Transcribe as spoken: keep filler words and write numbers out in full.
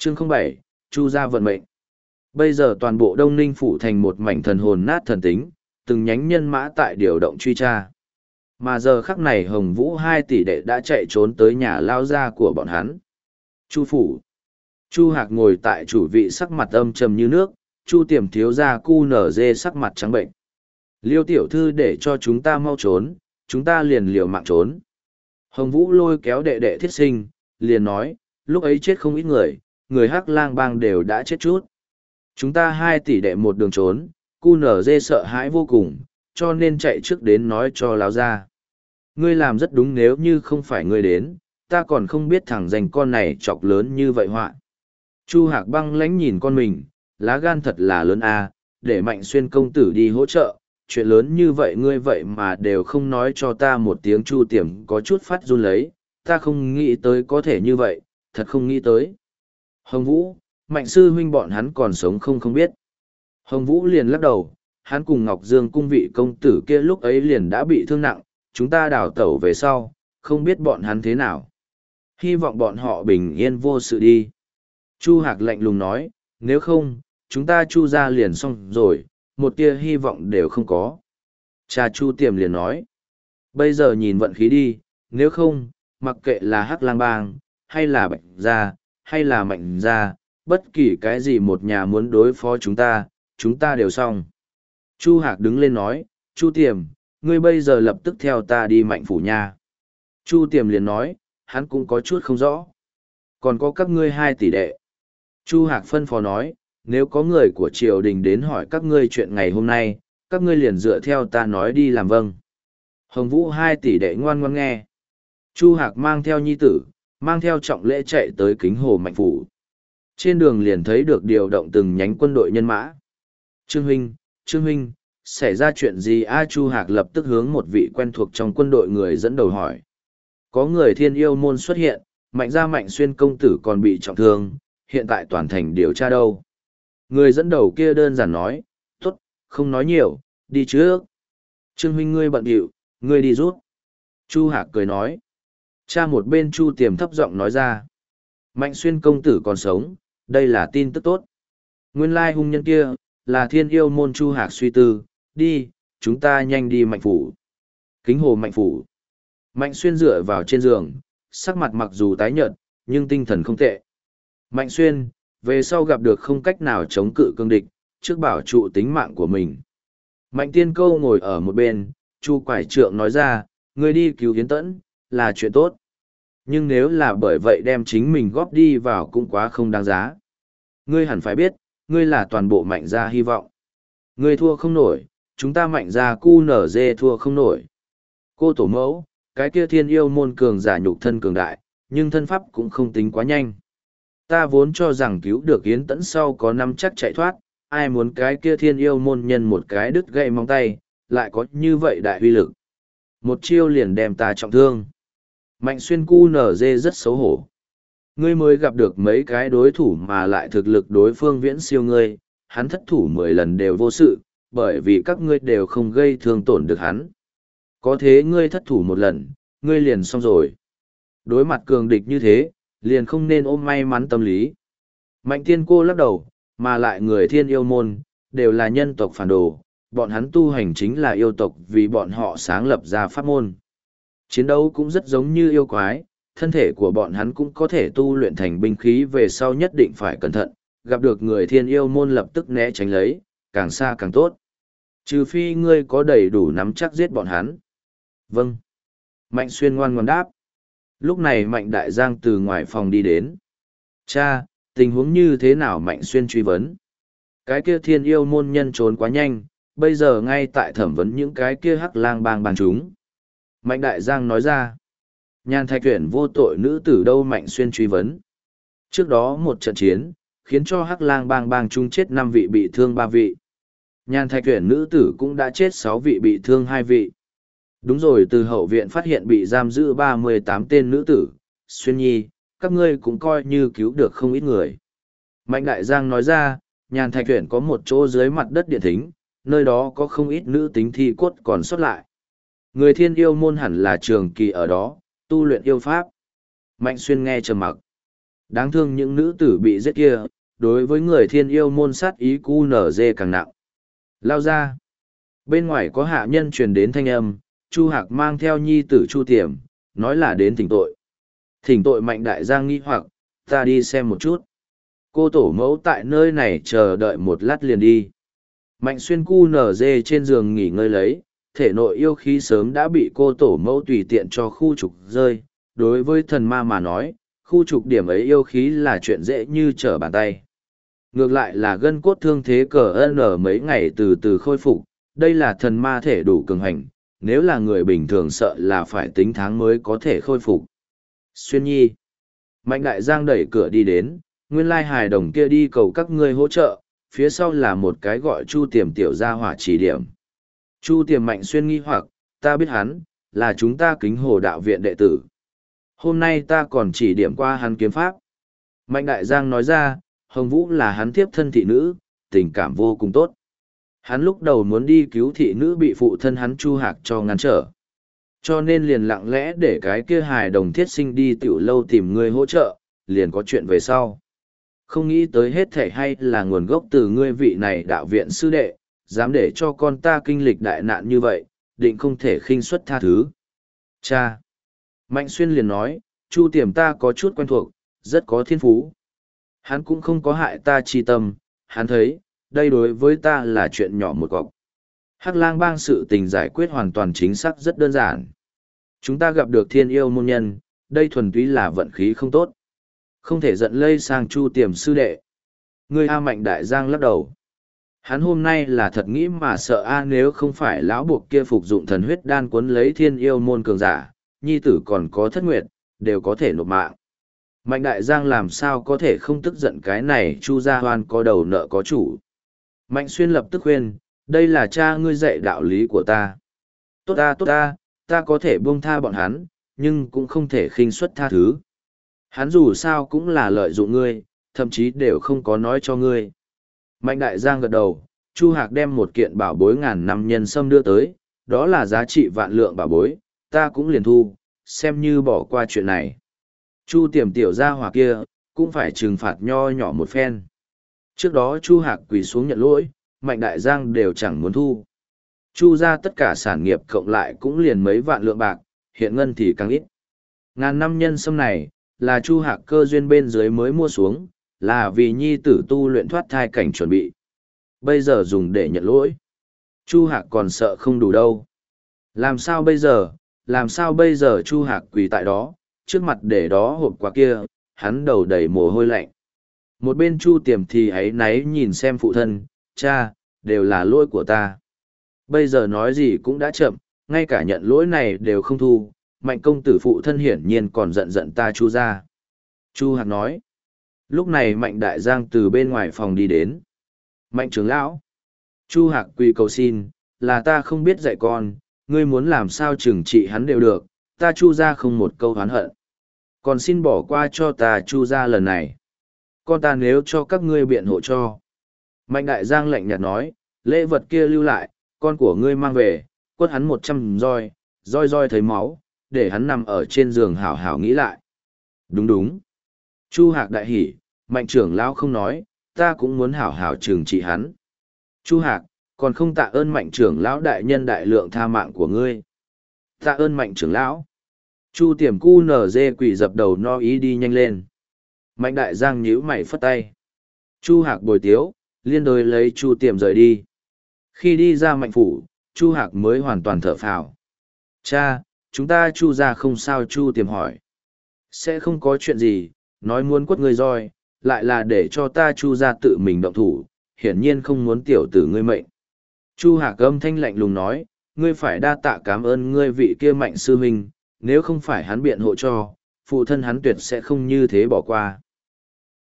Chương không bảy, Chu gia vận mệnh. Bây giờ toàn bộ Đông Ninh phủ thành một mảnh thần hồn nát thần tính, từng nhánh nhân mã tại điều động truy tra. Mà giờ khắc này Hồng Vũ hai tỷ đệ đã chạy trốn tới nhà lao gia của bọn hắn. Chu phủ. Chu Hạc ngồi tại chủ vị sắc mặt âm trầm như nước, Chu Tiềm thiếu gia cu nở dê sắc mặt trắng bệnh. Liêu tiểu thư để cho chúng ta mau trốn, chúng ta liền liều mạng trốn. Hồng Vũ lôi kéo đệ đệ thiết sinh, liền nói, lúc ấy chết không ít người, người Hắc Lang bang đều đã chết chút. Chúng ta hai tỷ đệ một đường trốn, cu nở dê sợ hãi vô cùng, cho nên chạy trước đến nói cho láo ra. Ngươi làm rất đúng, nếu như không phải ngươi đến, ta còn không biết thằng dành con này chọc lớn như vậy họa. Chu Hạc băng lãnh nhìn con mình, lá gan thật là lớn à, để Mạnh Xuyên công tử đi hỗ trợ, chuyện lớn như vậy ngươi vậy mà đều không nói cho ta một tiếng. Chu Tiềm có chút phát run lấy, ta không nghĩ tới có thể như vậy, thật không nghĩ tới. Hồng Vũ, Mạnh sư huynh bọn hắn còn sống không không biết. Hồng Vũ liền lắc đầu, hắn cùng Ngọc Dương cung vị công tử kia lúc ấy liền đã bị thương nặng, chúng ta đào tẩu về sau, không biết bọn hắn thế nào. Hy vọng bọn họ bình yên vô sự đi. Chu Hạc lạnh lùng nói, nếu không, chúng ta Chu ra liền xong rồi, một tia hy vọng đều không có. Cha Chu Tiềm liền nói, bây giờ nhìn vận khí đi, nếu không, mặc kệ là Hắc Lang bang, hay là Bạch gia, hay là Mạnh gia, bất kỳ cái gì một nhà muốn đối phó chúng ta, chúng ta đều xong. Chu Hạc đứng lên nói, Chu Tiềm, ngươi bây giờ lập tức theo ta đi Mạnh phủ nha. Chu Tiềm liền nói, hắn cũng có chút không rõ. Còn có các ngươi hai tỷ đệ. Chu Hạc phân phó nói, nếu có người của triều đình đến hỏi các ngươi chuyện ngày hôm nay, các ngươi liền dựa theo ta nói đi làm vâng. Hồng Vũ hai tỷ đệ ngoan ngoan nghe. Chu Hạc mang theo nhi tử, mang theo trọng lễ chạy tới Kính Hồ Mạnh phủ. Trên đường liền thấy được điều động từng nhánh quân đội nhân mã. Trương huynh, Trương huynh, xảy ra chuyện gì? A Chu Hạc lập tức hướng một vị quen thuộc trong quân đội người dẫn đầu hỏi. Có người Thiên Yêu môn xuất hiện, Mạnh gia Mạnh Xuyên công tử còn bị trọng thương, hiện tại toàn thành điều tra đâu. Người dẫn đầu kia đơn giản nói, tốt, không nói nhiều, đi trước. Trương huynh ngươi bận bịu, ngươi đi rút. Chu Hạc cười nói. Cha một bên Chu Tiềm thấp giọng nói ra. Mạnh Xuyên công tử còn sống, đây là tin tức tốt. Nguyên lai hung nhân kia, là Thiên Yêu môn. Chu Hạc suy tư, đi, chúng ta nhanh đi Mạnh phủ. Kính Hồ Mạnh phủ. Mạnh Xuyên dựa vào trên giường, sắc mặt mặc dù tái nhợt, nhưng tinh thần không tệ. Mạnh Xuyên, về sau gặp được không cách nào chống cự cương địch, trước bảo trụ tính mạng của mình. Mạnh Tiên Câu ngồi ở một bên, Chu Quải Trượng nói ra, ngươi đi cứu Yến Tẫn, là chuyện tốt. Nhưng nếu là bởi vậy đem chính mình góp đi vào cũng quá không đáng giá. Ngươi hẳn phải biết, ngươi là toàn bộ Mạnh gia hy vọng. Ngươi thua không nổi, chúng ta Mạnh gia cu nở dê thua không nổi. Cô tổ mẫu, cái kia Thiên Yêu môn cường giả nhục thân cường đại, nhưng thân pháp cũng không tính quá nhanh. Ta vốn cho rằng cứu được Yến Tẫn sau có năm chắc chạy thoát, ai muốn cái kia Thiên Yêu môn nhân một cái đứt gãy móng tay, lại có như vậy đại uy lực. Một chiêu liền đem ta trọng thương. Mạnh Xuyên cu nở dê rất xấu hổ. Ngươi mới gặp được mấy cái đối thủ mà lại thực lực đối phương viễn siêu ngươi, hắn thất thủ mười lần đều vô sự, bởi vì các ngươi đều không gây thương tổn được hắn. Có thế ngươi thất thủ một lần, ngươi liền xong rồi. Đối mặt cường địch như thế, liền không nên ôm may mắn tâm lý. Mạnh Tiên Cô lắc đầu, mà lại người Thiên Yêu môn, đều là nhân tộc phản đồ, bọn hắn tu hành chính là yêu tộc vì bọn họ sáng lập ra pháp môn. Chiến đấu cũng rất giống như yêu quái, thân thể của bọn hắn cũng có thể tu luyện thành binh khí, về sau nhất định phải cẩn thận, gặp được người Thiên Yêu môn lập tức né tránh lấy, càng xa càng tốt. Trừ phi ngươi có đầy đủ nắm chắc giết bọn hắn. Vâng. Mạnh Xuyên ngoan ngoãn đáp. Lúc này Mạnh Đại Giang từ ngoài phòng đi đến. Cha, tình huống như thế nào? Mạnh Xuyên truy vấn. Cái kia Thiên Yêu môn nhân trốn quá nhanh, bây giờ ngay tại thẩm vấn những cái kia Hắc Lang bang bang chúng. Mạnh Đại Giang nói ra. Nhan Thạch Tuyển vô tội nữ tử đâu? Mạnh Xuyên truy vấn. Trước đó một trận chiến, khiến cho Hắc Lang bang bang chúng chết năm vị bị thương ba vị. Nhan Thạch Tuyển nữ tử cũng đã chết sáu vị bị thương hai vị. Đúng rồi, từ hậu viện phát hiện bị giam giữ ba mươi tám tên nữ tử. Xuyên nhi, các ngươi cũng coi như cứu được không ít người. Mạnh Đại Giang nói ra, Nhan Thạch Tuyển có một chỗ dưới mặt đất điện thính, nơi đó có không ít nữ tính thi cốt còn sót lại. Người Thiên Yêu môn hẳn là trường kỳ ở đó, tu luyện yêu pháp. Mạnh Xuyên nghe trầm mặc. Đáng thương những nữ tử bị giết kia, đối với người thiên yêu môn sát ý cu nở dê càng nặng. Lao ra. Bên ngoài có hạ nhân truyền đến thanh âm, Chu Hạc mang theo nhi tử Chu Tiềm, nói là đến thỉnh tội. Thỉnh tội Mạnh Đại Giang nghi hoặc, ta đi xem một chút. Cô tổ mẫu tại nơi này chờ đợi một lát liền đi. Mạnh Xuyên cu nở dê trên giường nghỉ ngơi lấy, thể nội yêu khí sớm đã bị cô tổ mẫu tùy tiện cho khu trục rơi. Đối với thần ma mà nói, khu trục điểm ấy yêu khí là chuyện dễ như trở bàn tay. Ngược lại là gân cốt thương thế cờ ân ở mấy ngày từ từ khôi phục, đây là thần ma thể đủ cường hành, nếu là người bình thường sợ là phải tính tháng mới có thể khôi phục. Xuyên nhi. Mạnh Đại Giang đẩy cửa đi đến, nguyên lai hài đồng kia đi cầu các ngươi hỗ trợ, phía sau là một cái gọi Chu Tiềm tiểu gia hỏa chỉ điểm. Chu Tiềm Mạnh Xuyên nghi hoặc, ta biết hắn, là chúng ta Kính Hồ đạo viện đệ tử. Hôm nay ta còn chỉ điểm qua hắn kiếm pháp. Mạnh Đại Giang nói ra, Hồng Vũ là hắn tiếp thân thị nữ, tình cảm vô cùng tốt. Hắn lúc đầu muốn đi cứu thị nữ bị phụ thân hắn Chu Hạc cho ngăn trở. Cho nên liền lặng lẽ để cái kia hài đồng thiết sinh đi tiểu lâu tìm người hỗ trợ, liền có chuyện về sau. Không nghĩ tới hết thể hay là nguồn gốc từ ngươi vị này đạo viện sư đệ, dám để cho con ta kinh lịch đại nạn như vậy, định không thể khinh suất tha thứ. Cha! Mạnh Xuyên liền nói, Chu Tiềm ta có chút quen thuộc, rất có thiên phú. Hắn cũng không có hại ta chi tâm, hắn thấy, đây đối với ta là chuyện nhỏ một cọc. Hắc Lang Bang sự tình giải quyết hoàn toàn chính xác rất đơn giản. Chúng ta gặp được thiên yêu môn nhân, đây thuần túy là vận khí không tốt. Không thể giận lây sang Chu Tiềm sư đệ. Ngươi A Mạnh Đại Giang lắc đầu. Hắn hôm nay là thật nghĩ mà sợ A nếu không phải lão buộc kia phục dụng thần huyết đan cuốn lấy thiên yêu môn cường giả, nhi tử còn có thất nguyệt, đều có thể nộp mạng. Mạnh Đại Giang làm sao có thể không tức giận cái này Chu Gia Hoan có đầu nợ có chủ. Mạnh Xuyên lập tức khuyên, đây là cha ngươi dạy đạo lý của ta. Tốt ta tốt ta, ta có thể buông tha bọn hắn, nhưng cũng không thể khinh suất tha thứ. Hắn dù sao cũng là lợi dụng ngươi, thậm chí đều không có nói cho ngươi. Mạnh Đại Giang gật đầu, Chu Hạc đem một kiện bảo bối ngàn năm nhân sâm đưa tới, đó là giá trị vạn lượng bảo bối, ta cũng liền thu, xem như bỏ qua chuyện này. Chu Tiềm tiểu gia hỏa kia, cũng phải trừng phạt nho nhỏ một phen. Trước đó Chu Hạc quỳ xuống nhận lỗi, Mạnh Đại Giang đều chẳng muốn thu. Chu ra tất cả sản nghiệp cộng lại cũng liền mấy vạn lượng bạc, hiện ngân thì càng ít. Ngàn năm nhân sâm này, là Chu Hạc cơ duyên bên dưới mới mua xuống, là vì nhi tử tu luyện thoát thai cảnh chuẩn bị. Bây giờ dùng để nhận lỗi. Chu Hạc còn sợ không đủ đâu. Làm sao bây giờ, làm sao bây giờ Chu Hạc quỳ tại đó, trước mặt để đó hộp quà kia, hắn đầu đầy mồ hôi lạnh. Một bên Chu Tiềm thì ấy náy nhìn xem phụ thân, cha, đều là lỗi của ta. Bây giờ nói gì cũng đã chậm, ngay cả nhận lỗi này đều không thu, Mạnh công tử phụ thân hiển nhiên còn giận giận ta Chu ra. Chu Hạc nói. Lúc này Mạnh Đại Giang từ bên ngoài phòng đi đến. Mạnh trưởng lão. Chu Hạc quỳ cầu xin, là ta không biết dạy con, ngươi muốn làm sao trừng trị hắn đều được, ta Chu ra không một câu oán hận. Còn xin bỏ qua cho ta Chu ra lần này. Con ta nếu cho các ngươi biện hộ cho. Mạnh Đại Giang lạnh nhạt nói, lễ vật kia lưu lại, con của ngươi mang về, quất hắn một trăm roi, roi roi thấy máu, để hắn nằm ở trên giường hảo hảo nghĩ lại. Đúng đúng. Chu Hạc đại hỉ, Mạnh trưởng lão không nói, ta cũng muốn hảo hảo trừng trị hắn. Chu Hạc, còn không tạ ơn Mạnh trưởng lão đại nhân đại lượng tha mạng của ngươi. Tạ ơn Mạnh trưởng lão. Chu Tiềm cu nở dê quỷ dập đầu no ý đi nhanh lên. Mạnh Đại Giang nhíu mày phất tay. Chu Hạc bồi tiếu, liên đối lấy Chu Tiềm rời đi. Khi đi ra Mạnh phủ, Chu Hạc mới hoàn toàn thở phào. Cha, chúng ta Chu ra không sao. Chu Tiềm hỏi. Sẽ không có chuyện gì, nói muốn quất ngươi roi, lại là để cho ta Chu ra tự mình động thủ, hiển nhiên không muốn tiểu tử ngươi mệnh. Chu Hạc âm thanh lạnh lùng nói, ngươi phải đa tạ cảm ơn ngươi vị kia Mạnh sư huynh, nếu không phải hắn biện hộ cho, phụ thân hắn tuyệt sẽ không như thế bỏ qua.